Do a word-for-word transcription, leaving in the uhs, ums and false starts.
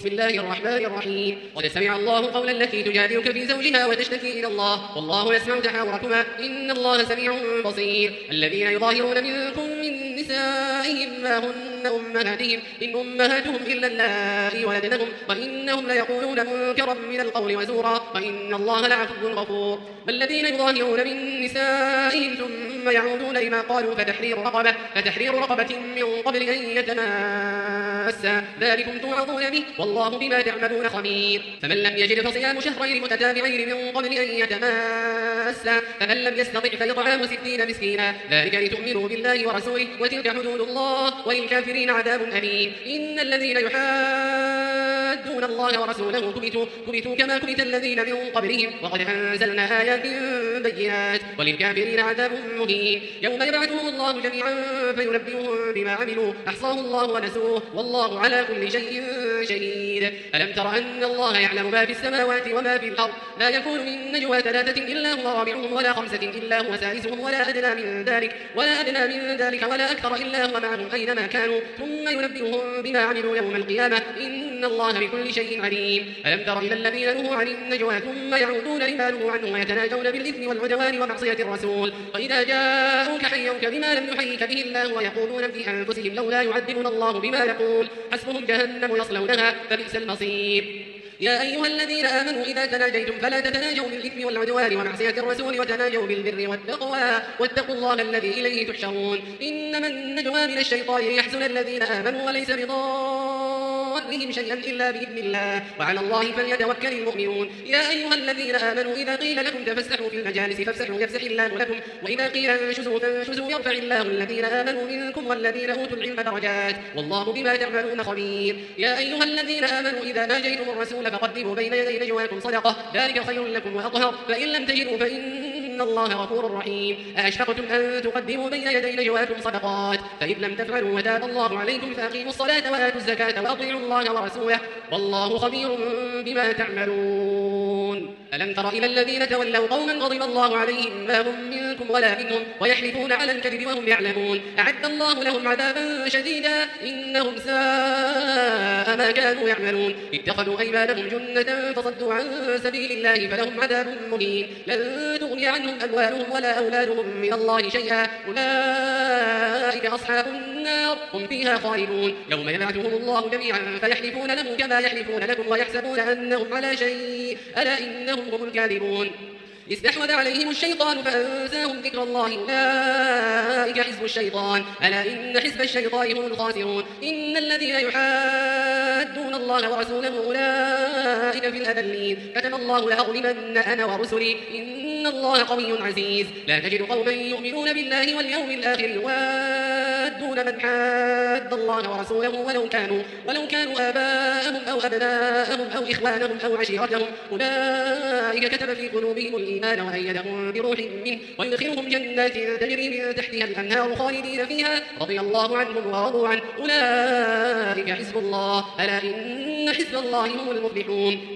بسم الله الرحمن الرحيم. قد سمع الله قول التي تجادلك في زوجها وتشتكي إلى الله والله يسمع تحاوركما إن الله سميع بصير. الذين يظاهرون منكم من نسائهم ما هن أمهاتهم إن أمهاتهم إلا اللائي ولدنهم وإنهم ليقولون منكرا من القول وزورا وإن الله لعفو غفور. والذين يظاهرون من نسائهم ثم يعودون لما قالوا فتحرير رقبة فتحرير رقبة من قبل أن يتماسا ذلكم توعظون به والله بما تعملون خبير. فمن لم يجد فصيام شهرين متتابعين من قبل أن يتماسا فمن لم يستطع فإطعام ستين مسكينا ذلك لتؤمنوا بالله ورسوله وتلك حدود الله وللكافرين عذاب أليم. إن الذين يحادون الله ورسوله كبتوا, كبتوا كما كبت الذين من قبلهم وقد أنزلنا آيات بينات وللكافرين عذاب مهين. يوم يبعثهم الله جميعا فينبئهم بما عملوا أحصاه الله ونسوه والله على كل شيء شهيد. ألم تر أن الله يعلم ما في السماوات وما في الأرض لا يكون من نجوى ثلاثة إلا هو رابعهم ولا خمسة إلا هو سادسهم ولا أدنى من ذلك ولا أدنى من ذلك ولا أكثر إلا هو معهم أينما كانوا ثم ينبئهم بما عملوا يوم القيامة إن الله بكل شيء عليم. ألم تر إلى الذين نهوا عن النجوى ثم يعودون لما نهوا عنه ويتناجون بالإثم والعدوان ومعصية الرسول وإذا جاءوك حيوك بما لم يحيك به الله ويقولون في أنفسهم لولا يعذبنا الله بما نقول حسبهم جهنم يصلونها فبئس المصير. يا أيها الذين آمنوا إذا تناجيتم فلا تتناجوا بالإثم والعدوان ومعصية الرسول وتناجوا بالبر والتقوى واتقوا الله الذي إليه تحشرون. إنما النجوى من الشيطان ليحزن الذين آمنوا وليس بضارهم شيئا إلا بإذن الله وعلى الله فليتوكل المؤمنون. يا أيها الذين آمنوا إذا قيل لكم تفسحوا في المجالس فافسحوا يفسح الله لكم وإذا قيل انشزوا فانشزوا يرفع الله الذين آمنوا منكم والذين أوتوا العلم درجات والله بما تعملون خبير. يا أيها الذين آمنوا إذا ناجيتم الرسول فقدموا بين يدي نجواكم صدقة ذلك خير لكم وأطهر فإن لم تجدوا فإن الله غفور رحيم. أأشفقتم أن تقدموا بين يدي نجواكم صدقات فإن لم تفعلوا وتاب الله عليكم فأقيموا الصلاة وآتوا الزكاة وأطيعوا الله ورسوله والله خبير بما تعملون. ألم تر إلى الذين تولوا قوما غضب الله عليهم ما هم منكم ولا منهم ويحلفون على الكذب وهم يعلمون أعد الله لهم عذابا شديدا إنهم ساء ما كانوا يعملون. اتخذوا أيمانهم جنة فصدوا عن سبيل الله فلهم عذاب مهين. لن تغني عنهم أموالهم ولا أولادهم من الله شيئا أولئك أصحاب النار هم فيها خالدون. يوم يبعثهم الله جميعا فيحلفون له كما يحلفون لكم ويحسبون أنهم على شيء ألا إنهم هم الكاذبون. استحوذ عليهم الشيطان فأنساهم ذكر الله أولئك حزب الشيطان ألا إن حزب الشيطان هم الخاسرون. إن الذين يحادون الله ورسوله أولئك في الأذلين كتب الله لأغلبن أنا ورسلي إن الله قوي عزيز. لا تجد قوما يؤمنون بالله واليوم الآخر يوادون من حاد الله ورسوله ولو كانوا ولو كانوا آباءهم أو أبناءهم أو إخوانهم أو عشيرتهم أولئك كتب في قلوبهم الإيمان وأيدهم بروح منه ويدخلهم جنات تجري من تحتها الأنهار خالدين فيها رضي الله عنهم ورضوا عنه أولئك حزب الله ألا إن حزب الله هم المفلحون.